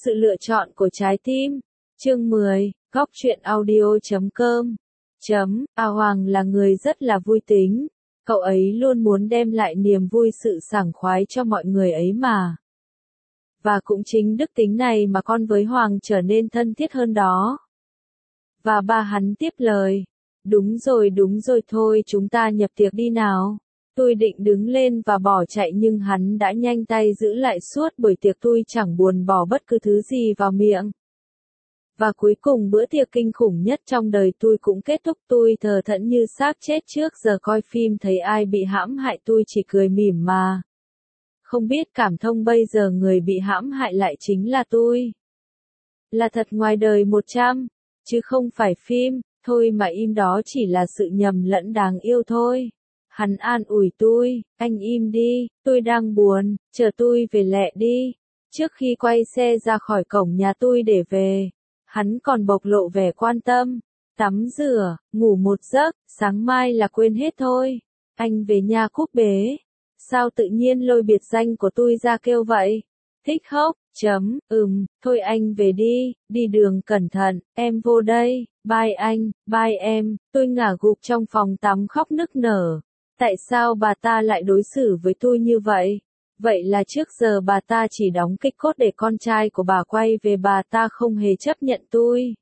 Sự lựa chọn của trái tim. Chương 10, Góc truyện audio.com. Hoàng là người rất là vui tính. Cậu ấy luôn muốn đem lại niềm vui sự sảng khoái cho mọi người ấy mà. Và cũng chính đức tính này mà con với Hoàng trở nên thân thiết hơn đó. Và ba hắn tiếp lời. Đúng rồi thôi chúng ta nhập tiệc đi nào. Tôi định đứng lên và bỏ chạy nhưng hắn đã nhanh tay giữ lại suốt buổi tiệc tôi chẳng buồn bỏ bất cứ thứ gì vào miệng. Và cuối cùng bữa tiệc kinh khủng nhất trong đời tôi cũng kết thúc tôi thờ thẫn như xác chết trước giờ coi phim thấy ai bị hãm hại tôi chỉ cười mỉm mà. Không biết cảm thông bây giờ người bị hãm hại lại chính là tôi. Là thật ngoài đời 100, chứ không phải phim, thôi mà im đó chỉ là sự nhầm lẫn đáng yêu thôi. Hắn an ủi tôi, anh im đi, tôi đang buồn, chờ tôi về lẹ đi. Trước khi quay xe ra khỏi cổng nhà tôi để về, hắn còn bộc lộ vẻ quan tâm. Tắm rửa, ngủ một giấc, sáng mai là quên hết thôi. Anh về nhà cúp bế. Sao tự nhiên lôi biệt danh của tôi ra kêu vậy? Thích hốc, thôi anh về đi, đi đường cẩn thận, em vô đây, bye anh, bye em, tôi ngả gục trong phòng tắm khóc nức nở. Tại sao bà ta lại đối xử với tôi như vậy? Vậy là trước giờ bà ta chỉ đóng kịch cốt để con trai của bà quay về bà ta không hề chấp nhận tôi.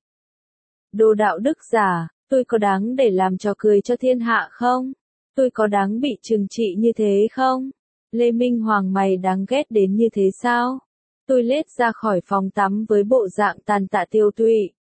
Đồ đạo đức giả, tôi có đáng để làm trò cười cho thiên hạ không? Tôi có đáng bị trừng trị như thế không? Lê Minh Hoàng mày đáng ghét đến như thế sao? Tôi lết ra khỏi phòng tắm với bộ dạng tàn tạ tiêu tụy.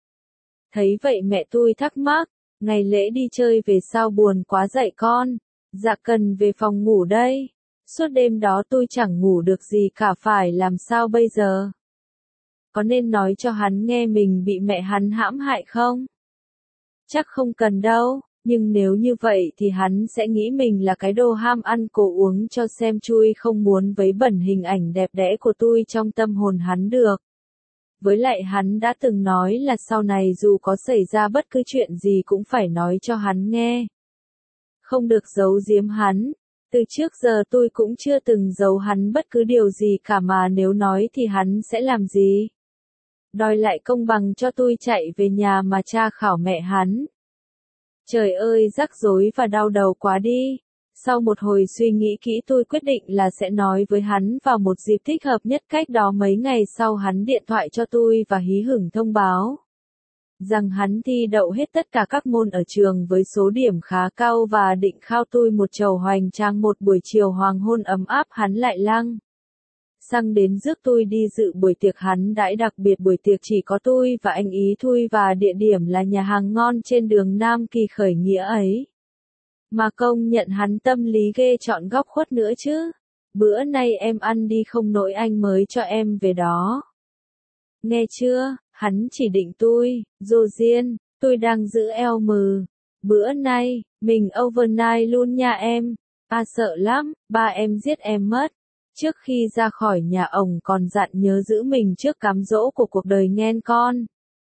Thấy vậy mẹ tôi thắc mắc, ngày lễ đi chơi về sao buồn quá dậy con? Dạ cần về phòng ngủ đây. Suốt đêm đó tôi chẳng ngủ được gì cả phải làm sao bây giờ? Có nên nói cho hắn nghe mình bị mẹ hắn hãm hại không? Chắc không cần đâu, nhưng nếu như vậy thì hắn sẽ nghĩ mình là cái đồ ham ăn cổ uống cho xem chui không muốn vấy bẩn hình ảnh đẹp đẽ của tôi trong tâm hồn hắn được. Với lại hắn đã từng nói là sau này dù có xảy ra bất cứ chuyện gì cũng phải nói cho hắn nghe. Không được giấu giếm hắn. Từ trước giờ tôi cũng chưa từng giấu hắn bất cứ điều gì cả mà nếu nói thì hắn sẽ làm gì? Đòi lại công bằng cho tôi chạy về nhà mà tra khảo mẹ hắn. Trời ơi rắc rối và đau đầu quá đi. Sau một hồi suy nghĩ kỹ tôi quyết định là sẽ nói với hắn vào một dịp thích hợp nhất. Cách đó mấy ngày sau hắn điện thoại cho tôi và hí hửng thông báo rằng hắn thi đậu hết tất cả các môn ở trường với số điểm khá cao và định khao tôi một chầu hoành tráng. Một buổi chiều hoàng hôn ấm áp hắn lại lăng xăng đến rước tôi đi dự buổi tiệc hắn đãi đặc biệt. Buổi tiệc chỉ có tôi và anh ý thôi và địa điểm là nhà hàng ngon trên đường Nam Kỳ khởi nghĩa ấy. Mà công nhận hắn tâm lý ghê chọn góc khuất nữa chứ. Bữa nay em ăn đi không nổi anh mới cho em về đó. Nghe chưa? Hắn chỉ định tôi, Dô Diên, tôi đang giữ eo mừ. Bữa nay, mình overnight luôn nha em. Sợ lắm, ba em giết em mất. Trước khi ra khỏi nhà ổng còn dặn nhớ giữ mình trước cám dỗ của cuộc đời nghen con.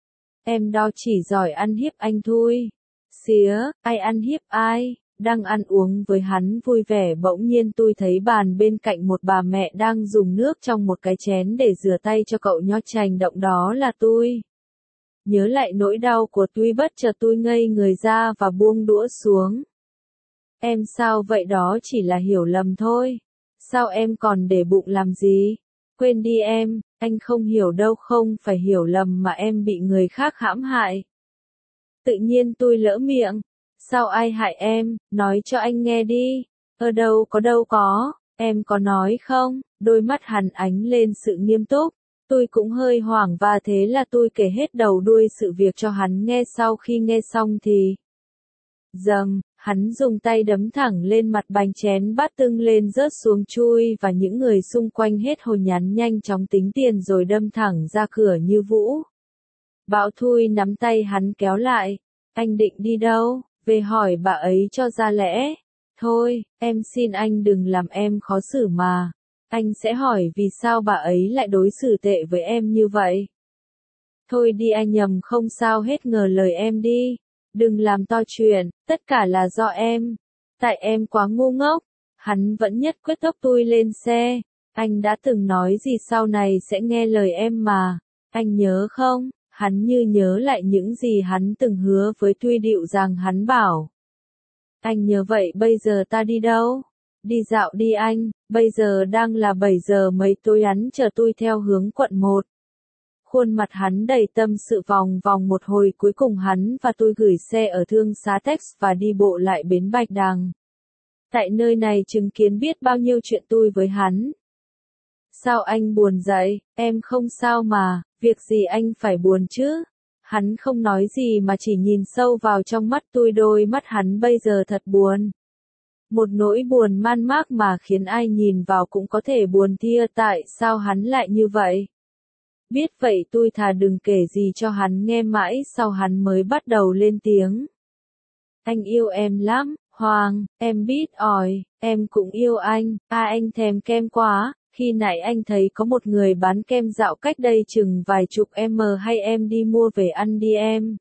Em đó chỉ giỏi ăn hiếp anh thôi. Xía, ai ăn hiếp ai? Đang ăn uống với hắn vui vẻ bỗng nhiên tôi thấy bàn bên cạnh một bà mẹ đang dùng nước trong một cái chén để rửa tay cho cậu nhóc chành động đó là tôi. Nhớ lại nỗi đau của tôi bất chợt tôi ngây người ra và buông đũa xuống. Em sao vậy đó chỉ là hiểu lầm thôi. Sao em còn để bụng làm gì? Quên đi em, anh không hiểu đâu không phải hiểu lầm mà em bị người khác hãm hại. Tự nhiên tôi lỡ miệng. Sao ai hại em, nói cho anh nghe đi. Đâu có, em có nói không? Đôi mắt hắn ánh lên sự nghiêm túc. Tôi cũng hơi hoảng và thế là tôi kể hết đầu đuôi sự việc cho hắn nghe. Sau khi nghe xong thì hắn dùng tay đấm thẳng lên mặt bánh chén bát tưng lên rớt xuống chui và những người xung quanh hết hồn nhắn nhanh chóng tính tiền rồi đâm thẳng ra cửa như vũ. Bão thui nắm tay hắn kéo lại. Anh định đi đâu? Về hỏi bà ấy cho ra lẽ. Thôi, em xin anh đừng làm em khó xử mà. Anh sẽ hỏi vì sao bà ấy lại đối xử tệ với em như vậy. Thôi đi anh nhầm không sao hết ngờ lời em đi. Đừng làm to chuyện, tất cả là do em. Tại em quá ngu ngốc. Hắn vẫn nhất quyết thúc tôi lên xe. Anh đã từng nói gì sau này sẽ nghe lời em mà. Anh nhớ không? Hắn như nhớ lại những gì hắn từng hứa với Tuy Điệu rằng hắn bảo. Anh nhớ vậy bây giờ ta đi đâu? Đi dạo đi anh, bây giờ đang là 7 giờ mấy tối hắn chờ tôi theo hướng quận 1. Khuôn mặt hắn đầy tâm sự vòng vòng một hồi cuối cùng hắn và tôi gửi xe ở thương xá Tex và đi bộ lại bến Bạch Đằng. Tại nơi này chứng kiến biết bao nhiêu chuyện tôi với hắn. Sao anh buồn vậy? Em không sao mà, việc gì anh phải buồn chứ? Hắn không nói gì mà chỉ nhìn sâu vào trong mắt tôi, đôi mắt hắn bây giờ thật buồn. Một nỗi buồn man mác mà khiến ai nhìn vào cũng có thể buồn thia, tại sao hắn lại như vậy? Biết vậy tôi thà đừng kể gì cho hắn nghe, mãi sau hắn mới bắt đầu lên tiếng. Anh yêu em lắm, Hoàng, em biết ỏi, em cũng yêu anh, anh thèm kem quá, khi nãy anh thấy có một người bán kem dạo cách đây chừng vài chục m, hay em đi mua về ăn đi em.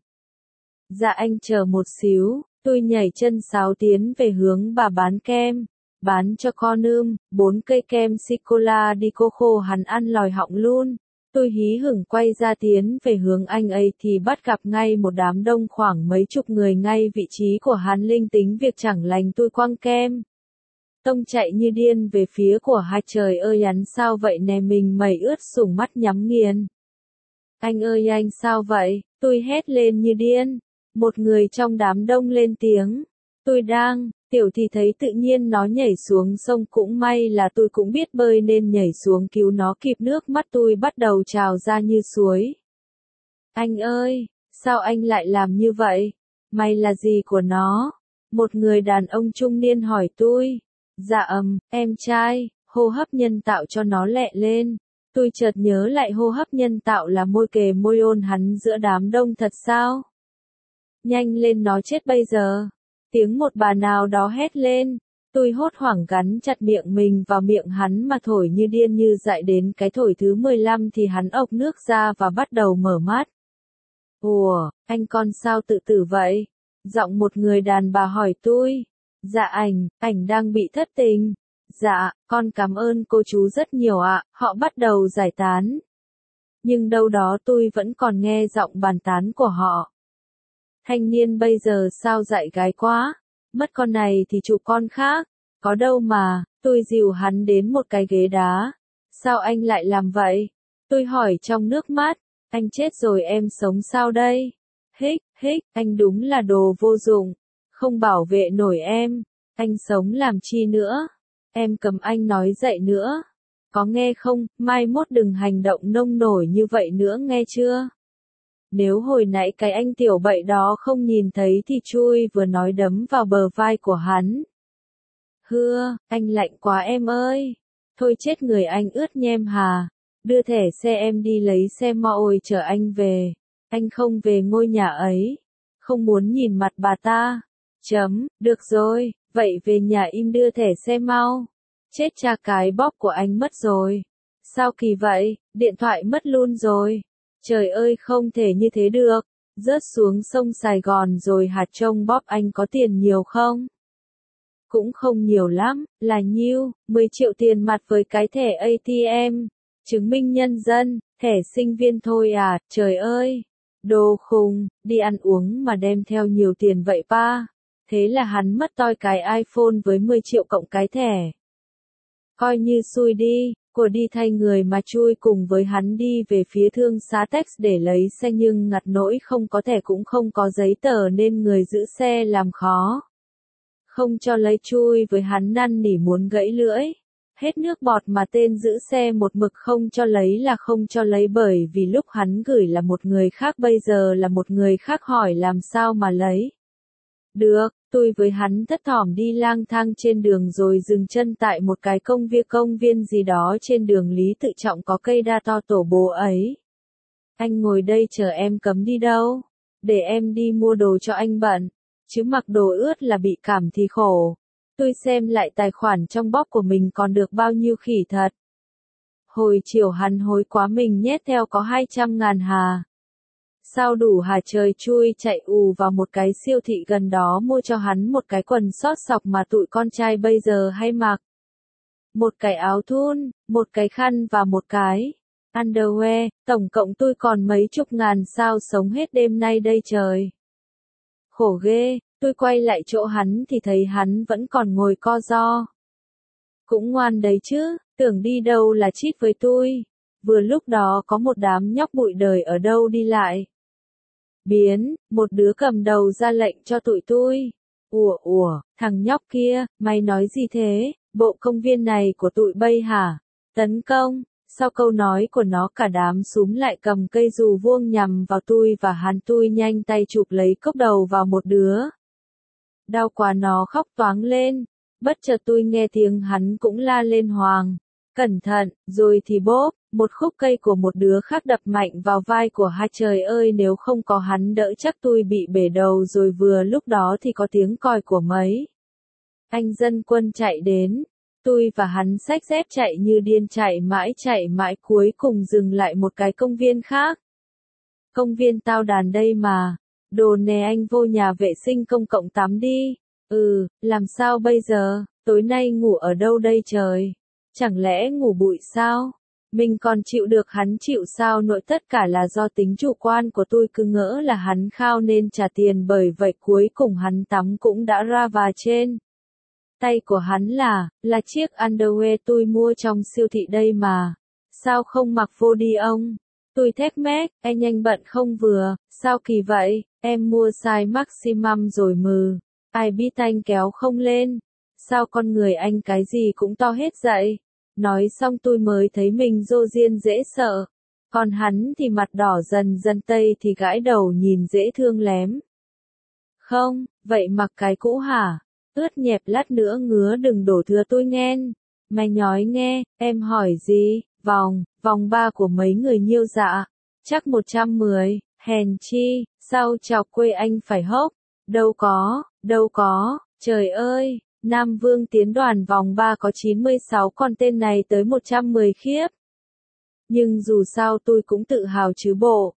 Dạ anh chờ một xíu, tôi nhảy chân sáo tiến về hướng bà bán kem. Bán cho con 4 cây kem sô-cô-la đi cô khô hắn ăn lòi họng luôn. Tôi hí hửng quay ra tiến về hướng anh ấy thì bắt gặp ngay một đám đông khoảng mấy chục người ngay vị trí của hắn, linh tính việc chẳng lành tôi quăng kem. Tông chạy như điên về phía của hai. Trời ơi hắn sao vậy nè, mình mẩy ướt sũng mắt nhắm nghiền. Anh ơi anh sao vậy, tôi hét lên như điên. Một người trong đám đông lên tiếng. Tôi đang, Tiểu thì thấy tự nhiên nó nhảy xuống sông, cũng may là tôi cũng biết bơi nên nhảy xuống cứu nó kịp, nước mắt tôi bắt đầu trào ra như suối. Anh ơi, sao anh lại làm như vậy? Mày là gì của nó? Một người đàn ông trung niên hỏi tôi. Dạ em trai, hô hấp nhân tạo cho nó lẹ lên. Tôi chợt nhớ lại hô hấp nhân tạo là môi kề môi ôn hắn giữa đám đông thật sao? Nhanh lên nó chết bây giờ. Tiếng một bà nào đó hét lên. Tôi hốt hoảng gắn chặt miệng mình vào miệng hắn mà thổi như điên như dại, đến cái thổi thứ 15 thì hắn ộc nước ra và bắt đầu mở mắt. Ủa, anh con sao tự tử vậy? Giọng một người đàn bà hỏi tôi. Dạ ảnh đang bị thất tình. Dạ, con cảm ơn cô chú rất nhiều ạ. Họ bắt đầu giải tán. Nhưng đâu đó tôi vẫn còn nghe giọng bàn tán của họ. Thanh niên bây giờ sao dạy gái quá, mất con này thì chụp con khác, có đâu mà. Tôi dìu hắn đến một cái ghế đá. Sao anh lại làm vậy? Tôi hỏi trong nước mắt. Anh chết rồi em sống sao đây? Hích, anh đúng là đồ vô dụng, không bảo vệ nổi em, anh sống làm chi nữa? Em cầm anh nói dậy nữa. Có nghe không, mai mốt đừng hành động nông nổi như vậy nữa nghe chưa? Nếu hồi nãy cái anh tiểu bậy đó không nhìn thấy thì chui vừa nói đấm vào bờ vai của hắn. Hưa, anh lạnh quá em ơi. Thôi chết người, anh ướt nhem hà. Đưa thẻ xe em đi lấy xe mà ôi chờ anh về. Anh không về ngôi nhà ấy. Không muốn nhìn mặt bà ta. Được rồi, vậy về nhà im đưa thẻ xe mau. Chết cha, cái bóp của anh mất rồi. Sao kỳ vậy, điện thoại mất luôn rồi. Trời ơi không thể như thế được. Rớt xuống sông Sài Gòn rồi hạt trông bóp. Anh có tiền nhiều không? Cũng không nhiều lắm, là nhiêu, 10 triệu tiền mặt với cái thẻ ATM. Chứng minh nhân dân, thẻ sinh viên thôi à, trời ơi. Đồ khùng, đi ăn uống mà đem theo nhiều tiền vậy pa. Thế là hắn mất toi cái iPhone với 10 triệu cộng cái thẻ. Coi như xui đi, của đi thay người mà chui cùng với hắn đi về phía thương xá Tex để lấy xe, nhưng ngặt nỗi không có thẻ cũng không có giấy tờ nên người giữ xe làm khó. Không cho lấy, chui với hắn năn nỉ muốn gãy lưỡi. Hết nước bọt mà tên giữ xe một mực không cho lấy là không cho lấy, bởi vì lúc hắn gửi là một người khác, bây giờ là một người khác hỏi làm sao mà lấy. Được, tôi với hắn thất thỏm đi lang thang trên đường rồi dừng chân tại một cái công viên gì đó trên đường Lý Tự Trọng, có cây đa to tổ bố ấy. Anh ngồi đây chờ em, cấm đi đâu? Để em đi mua đồ cho anh bận. Chứ mặc đồ ướt là bị cảm thì khổ. Tôi xem lại tài khoản trong bóp của mình còn được bao nhiêu khỉ thật. Hồi chiều hắn hối quá, mình nhét theo có 200.000 hà. Sao đủ hả trời, chui chạy ù vào một cái siêu thị gần đó mua cho hắn một cái quần sót sọc mà tụi con trai bây giờ hay mặc. một cái áo thun, một cái khăn và một cái underwear, tổng cộng tôi còn mấy chục ngàn sao sống hết đêm nay đây trời. Khổ ghê, tôi quay lại chỗ hắn thì thấy hắn vẫn còn ngồi co ro. Cũng ngoan đấy chứ, tưởng đi đâu là chít với tôi. Vừa lúc đó có một đám nhóc bụi đời ở đâu đi lại. Biến, một đứa cầm đầu ra lệnh cho tụi tôi. Ủa, thằng nhóc kia, mày nói gì thế, bộ công viên này của tụi bay hả? Tấn công, sau câu nói của nó cả đám xúm lại cầm cây dù vuông nhằm vào tôi và hắn, tôi nhanh tay chụp lấy cốc đầu vào một đứa. Đau quá nó khóc toáng lên, bất chợt tôi nghe tiếng hắn cũng la lên Hoàng. Cẩn thận, rồi thì bốp, một khúc cây của một đứa khác đập mạnh vào vai của hai, trời ơi nếu không có hắn đỡ chắc tôi bị bể đầu rồi. Vừa lúc đó thì có tiếng còi của mấy anh dân quân chạy đến. Tôi và hắn xách dép chạy như điên, chạy mãi cuối cùng dừng lại một cái công viên khác. Công viên tao đàn đây mà. Đồ nè, anh vô nhà vệ sinh công cộng tắm đi. Làm sao bây giờ, tối nay ngủ ở đâu đây trời? Chẳng lẽ ngủ bụi sao? Mình còn chịu được, hắn chịu sao nổi, tất cả là do tính chủ quan của tôi, cứ ngỡ là hắn khao nên trả tiền, bởi vậy cuối cùng hắn tắm cũng đã ra, và trên tay của hắn là chiếc underwear tôi mua trong siêu thị đây mà. Sao không mặc vô đi ông? Tôi thét mét, anh nhanh bận không vừa, sao kỳ vậy, em mua size maximum rồi mừ. Ai biết anh kéo không lên. Sao con người anh cái gì cũng to hết vậy? Nói xong tôi mới thấy mình dô diên dễ sợ. Còn hắn thì mặt đỏ dần dần, tây thì gãi đầu nhìn dễ thương lém. Không, vậy mặc cái cũ hả? Ướt nhẹp lát nữa ngứa đừng đổ thừa tôi nghen. Mày nhói nghe, em hỏi gì? Vòng ba của mấy người nhiêu dạ? Chắc 110, hèn chi, sao chọc quê anh phải hốc? Đâu có, trời ơi, Nam Vương tiến đoàn vòng 3 có 96, còn tên này tới 110 khiếp. Nhưng dù sao tôi cũng tự hào chứ bộ.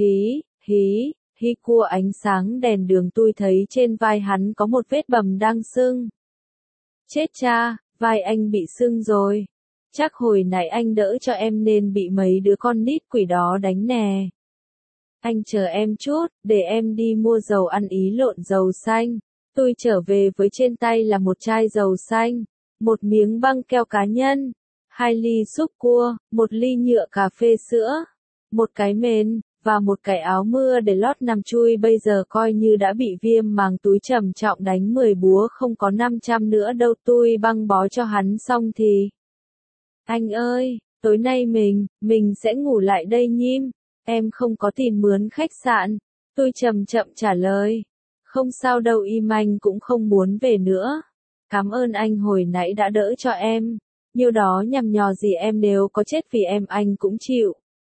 Hí cua, ánh sáng đèn đường tôi thấy trên vai hắn có một vết bầm đang sưng. Chết cha, vai anh bị sưng rồi. Chắc hồi nãy anh đỡ cho em nên bị mấy đứa con nít quỷ đó đánh nè. Anh chờ em chút, để em đi mua dầu ăn ý lộn dầu xanh. Tôi trở về với trên tay là một chai dầu xanh, một miếng băng keo cá nhân, 2 ly súp cua, 1 ly nhựa cà phê sữa, một cái mền, và một cái áo mưa để lót nằm chui. Bây giờ coi như đã bị viêm màng túi trầm trọng, đánh 10 búa không có 500 nữa đâu. Tôi băng bó cho hắn xong thì. Anh ơi, tối nay mình sẽ ngủ lại đây nhím. Em không có tiền mướn khách sạn. Tôi chậm trả lời. Không sao đâu, im, anh cũng không muốn về nữa. Cảm ơn anh hồi nãy đã đỡ cho em. Nhiêu đó nhằm nhò gì em, nếu có chết vì em anh cũng chịu.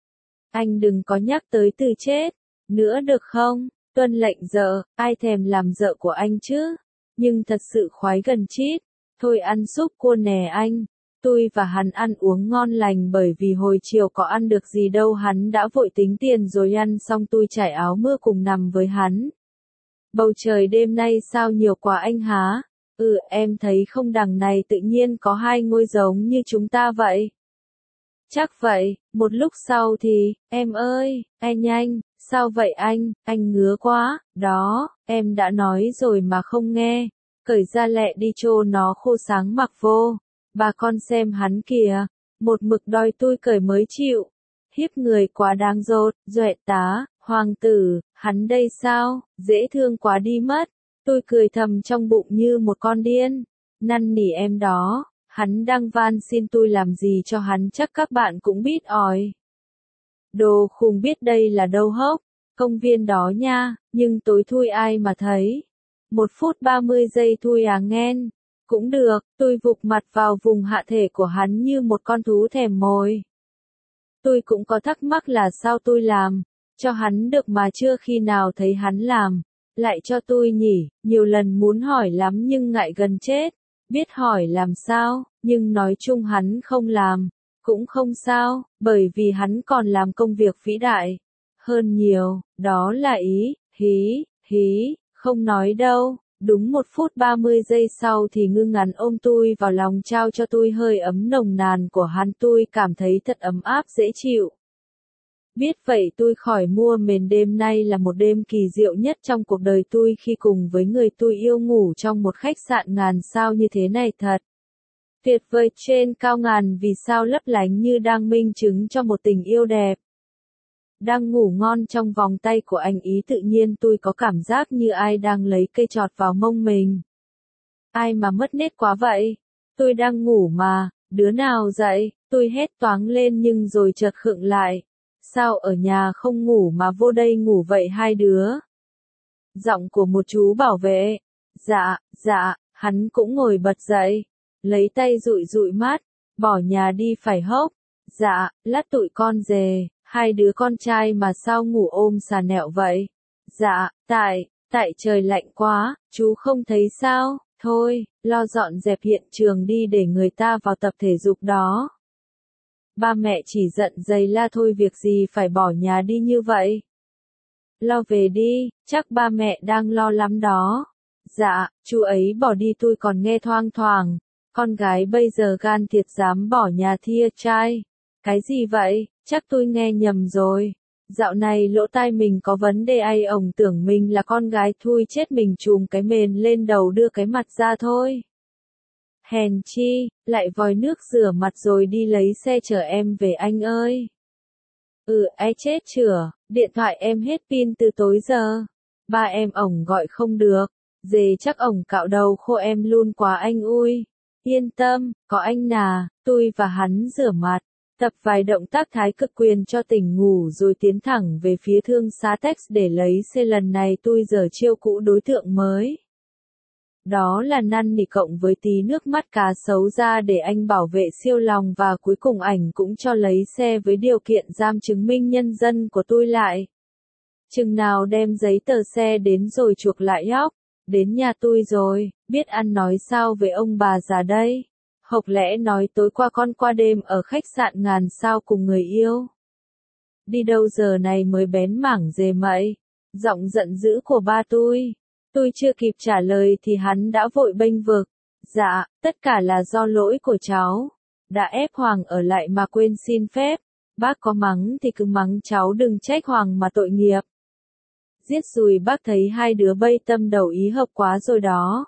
Anh đừng có nhắc tới từ chết nữa được không? Tuân lệnh vợ, ai thèm làm vợ của anh chứ? Nhưng thật sự khoái gần chít. Thôi ăn súp cua nè anh. Tôi và hắn ăn uống ngon lành, bởi vì hồi chiều có ăn được gì đâu, hắn đã vội tính tiền rồi. Ăn xong tôi trải áo mưa cùng nằm với hắn. Bầu trời đêm nay sao nhiều quá anh há? Em thấy không, đằng này tự nhiên có 2 ngôi giống như chúng ta vậy. Chắc vậy, một lúc sau thì, em ơi, anh nhanh, sao vậy anh ngứa quá, đó, em đã nói rồi mà không nghe. Cởi ra lẹ đi cho nó khô sáng mặc vô. Bà con xem hắn kìa, một mực đòi tôi cởi mới chịu. Hiếp người quá đáng dột, duệ tá, hoàng tử, hắn đây sao, dễ thương quá đi mất. Tôi cười thầm trong bụng như một con điên. Năn nỉ em đó, hắn đang van xin tôi làm gì cho hắn, chắc các bạn cũng biết ỏi. Đồ khùng, biết đây là đâu hốc, công viên đó nha, nhưng tối thui ai mà thấy. 1 phút 30 giây thui à nghen. Cũng được, tôi vụt mặt vào vùng hạ thể của hắn như một con thú thèm mồi. Tôi cũng có thắc mắc là sao tôi làm cho hắn được mà chưa khi nào thấy hắn làm lại cho tôi nhỉ. Nhiều lần muốn hỏi lắm nhưng ngại gần chết. Biết hỏi làm sao, nhưng nói chung hắn không làm cũng không sao, bởi vì hắn còn làm công việc vĩ đại hơn nhiều, đó là ý, hí, không nói đâu. Đúng 1 phút 30 giây sau thì ngư ngắn ôm tôi vào lòng trao cho tôi hơi ấm nồng nàn của hắn, tôi cảm thấy thật ấm áp dễ chịu. Biết vậy tôi khỏi mua mền, đêm nay là một đêm kỳ diệu nhất trong cuộc đời tôi khi cùng với người tôi yêu ngủ trong một khách sạn ngàn sao như thế này thật. Tuyệt vời, trên cao ngàn vì sao lấp lánh như đang minh chứng cho một tình yêu đẹp. Đang ngủ ngon trong vòng tay của anh ý, tự nhiên tôi có cảm giác như ai đang lấy cây chọt vào mông mình. Ai mà mất nết quá vậy? Tôi đang ngủ mà, đứa nào dậy? Tôi hét toáng lên nhưng rồi chợt khựng lại. Sao ở nhà không ngủ mà vô đây ngủ vậy hai đứa? Giọng của một chú bảo vệ. Dạ, hắn cũng ngồi bật dậy. Lấy tay dụi dụi mắt. Bỏ nhà đi phải hốc. Dạ, lát tụi con về. Hai đứa con trai mà sao ngủ ôm xà nẹo vậy? Dạ, tại trời lạnh quá, chú không thấy sao? Thôi, lo dọn dẹp hiện trường đi để người ta vào tập thể dục đó. Ba mẹ chỉ giận giày la thôi, việc gì phải bỏ nhà đi như vậy? Lo về đi, chắc ba mẹ đang lo lắm đó. Dạ, chú ấy bỏ đi tôi còn nghe thoang thoảng. Con gái bây giờ gan thiệt dám bỏ nhà thia trai. Cái gì vậy? Chắc tôi nghe nhầm rồi. Dạo này lỗ tai mình có vấn đề ai, ổng tưởng mình là con gái, thui chết, mình chùm cái mền lên đầu đưa cái mặt ra thôi. Hèn chi, lại vòi nước rửa mặt rồi đi lấy xe chở em về anh ơi. Ai chết chửa, điện thoại em hết pin từ tối giờ. Ba em ổng gọi không được, dề chắc ổng cạo đầu khô em luôn quá anh ui. Yên tâm, có anh nà, tôi và hắn rửa mặt. Tập vài động tác thái cực quyền cho tỉnh ngủ rồi tiến thẳng về phía thương xá Tex để lấy xe. Lần này tôi giở chiêu cũ đối tượng mới. Đó là năn nỉ cộng với tí nước mắt cá sấu ra để anh bảo vệ siêu lòng, và cuối cùng ảnh cũng cho lấy xe với điều kiện giam chứng minh nhân dân của tôi lại. Chừng nào đem giấy tờ xe đến rồi chuộc lại nhóc. Đến nhà tôi rồi, biết ăn nói sao với ông bà già đây? Hộc lẽ nói tối qua con qua đêm ở khách sạn ngàn sao cùng người yêu. Đi đâu giờ này mới bén mảng dề mậy? Giọng giận dữ của ba tôi. Tôi chưa kịp trả lời thì hắn đã vội bênh vực. Dạ, tất cả là do lỗi của cháu. Đã ép Hoàng ở lại mà quên xin phép. Bác có mắng thì cứ mắng cháu, đừng trách Hoàng mà tội nghiệp. Giết rồi, bác thấy hai đứa bây tâm đầu ý hợp quá rồi đó.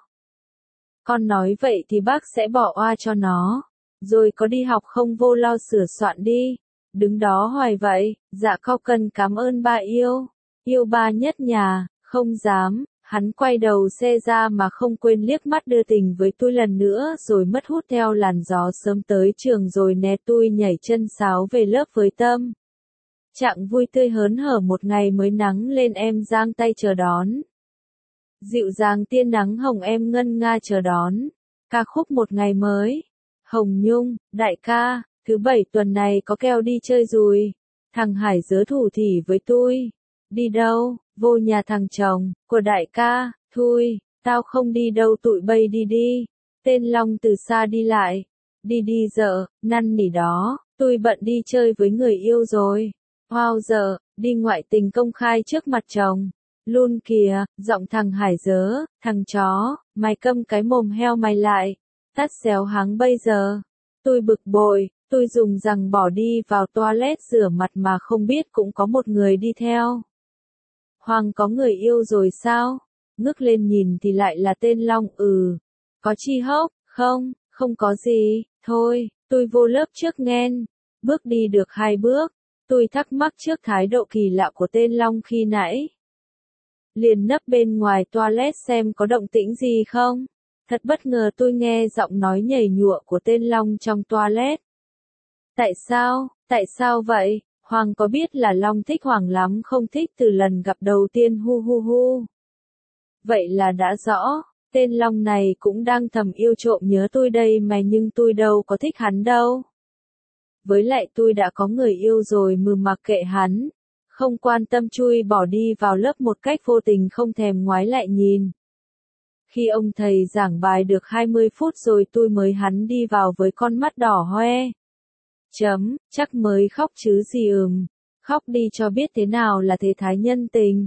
Con nói vậy thì bác sẽ bỏ oa cho nó. Rồi có đi học không vô lo sửa soạn đi. Đứng đó hoài vậy. Dạ cao cần cảm ơn ba yêu. Yêu ba nhất nhà. Không dám. Hắn quay đầu xe ra mà không quên liếc mắt đưa tình với tôi lần nữa, rồi mất hút theo làn gió sớm tới trường rồi né tôi nhảy chân sáo về lớp với tâm trạng vui tươi hớn hở. Một ngày mới nắng lên em giang tay chờ đón. Dịu dàng tiên nắng hồng em ngân nga chờ đón. Ca khúc một ngày mới. Hồng Nhung, đại ca, thứ bảy tuần này có keo đi chơi rồi. Thằng Hải dớ thủ thỉ với tôi. Đi đâu? Vô nhà thằng chồng của đại ca. Thui, tao không đi đâu, tụi bay đi đi. Tên Long từ xa đi lại. Đi dợ, năn nỉ đó, tôi bận đi chơi với người yêu rồi. Wow dợ, đi ngoại tình công khai trước mặt chồng. Luôn kìa, giọng thằng Hải dớ, thằng chó, mày câm cái mồm heo mày lại. Tắt xéo háng bây giờ. Tôi bực bội, tôi dùng rằng bỏ đi vào toilet rửa mặt mà không biết cũng có một người đi theo. Hoàng có người yêu rồi sao? Ngước lên nhìn thì lại là tên Long. Có chi hốc? Không có gì, thôi, tôi vô lớp trước nghen. Bước đi được 2 bước, tôi thắc mắc trước thái độ kỳ lạ của tên Long khi nãy. Liền nấp bên ngoài toilet xem có động tĩnh gì không. Thật bất ngờ tôi nghe giọng nói nhảy nhụa của tên Long trong toilet. Tại sao vậy? Hoàng có biết là Long thích Hoàng lắm không thích từ lần gặp đầu tiên hu. Vậy là đã rõ, tên Long này cũng đang thầm yêu trộm nhớ tôi đây mà, nhưng tôi đâu có thích hắn đâu. Với lại tôi đã có người yêu rồi, mặc kệ hắn. Không quan tâm, chui bỏ đi vào lớp một cách vô tình, không thèm ngoái lại nhìn. Khi ông thầy giảng bài được 20 phút rồi tôi mới hắn đi vào với con mắt đỏ hoe. Chắc mới khóc chứ gì. Khóc đi cho biết thế nào là thế thái nhân tình.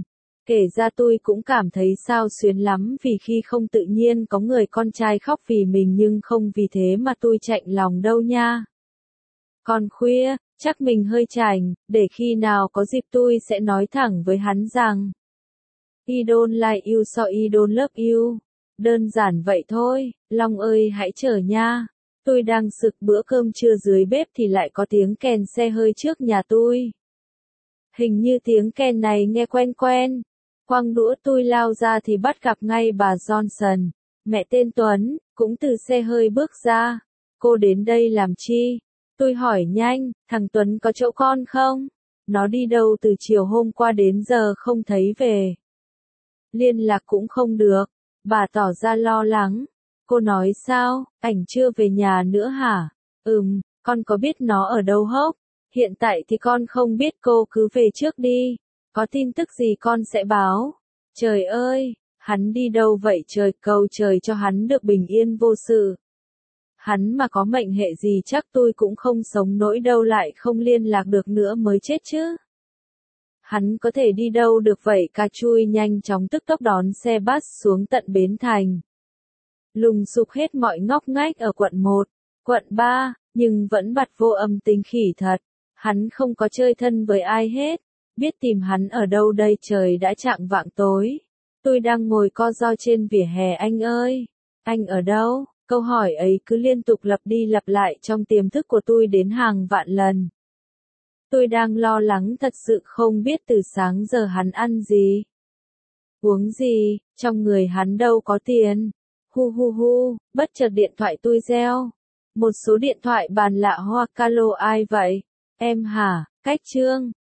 Kể ra tôi cũng cảm thấy xao xuyến lắm vì khi không tự nhiên có người con trai khóc vì mình nhưng không vì thế mà tôi chạnh lòng đâu nha. Còn khuya, chắc mình hơi chảnh, để khi nào có dịp tôi sẽ nói thẳng với hắn rằng I don't like you so I don't love you. Đơn giản vậy thôi, Long ơi hãy chờ nha. Tôi đang sực bữa cơm trưa dưới bếp thì lại có tiếng kèn xe hơi trước nhà tôi. Hình như tiếng kèn này nghe quen quen. Quăng đũa tôi lao ra thì bắt gặp ngay bà Johnson, mẹ tên Tuấn, cũng từ xe hơi bước ra. Cô đến đây làm chi? Tôi hỏi nhanh, thằng Tuấn có chỗ con không? Nó đi đâu từ chiều hôm qua đến giờ không thấy về. Liên lạc cũng không được. Bà tỏ ra lo lắng. Cô nói sao, ảnh chưa về nhà nữa hả? Con có biết nó ở đâu hốc? Hiện tại thì con không biết, cô cứ về trước đi. Có tin tức gì con sẽ báo. Trời ơi, hắn đi đâu vậy trời, cầu trời cho hắn được bình yên vô sự. Hắn mà có mệnh hệ gì chắc tôi cũng không sống nổi đâu, lại không liên lạc được nữa mới chết chứ. Hắn có thể đi đâu được vậy? Ca chui nhanh chóng tức tốc đón xe bus xuống tận bến thành. Lùng sục hết mọi ngóc ngách ở quận 1, quận 3, nhưng vẫn bặt vô âm tính khỉ thật. Hắn không có chơi thân với ai hết. Biết tìm hắn ở đâu đây, trời đã chạng vạng tối. Tôi đang ngồi co ro trên vỉa hè anh ơi. Anh ở đâu? Câu hỏi ấy cứ liên tục lặp đi lặp lại trong tiềm thức của tôi đến hàng vạn lần. Tôi đang lo lắng thật sự, không biết từ sáng giờ hắn ăn gì, uống gì, trong người hắn đâu có tiền. Hu hu hu, bất chợt điện thoại tôi reo. Một số điện thoại bàn lạ hoa. Calo ai vậy? Em hả? Cách Trương.